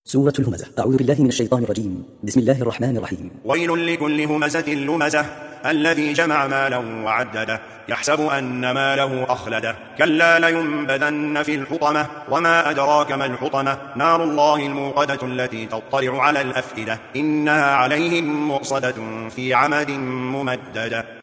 سورة الهمزة. أعوذ بالله من الشيطان الرجيم. بسم الله الرحمن الرحيم. ويل لكل همزة لمزة الذي جمع مالا وعدده يحسب أن ماله أخلده كلا لينبذن في الحطمة وما أدراك ما الحطمة نار الله الموقدة التي تطلع على الأفئدة إنها عليهم مؤصدة في عمد ممددة.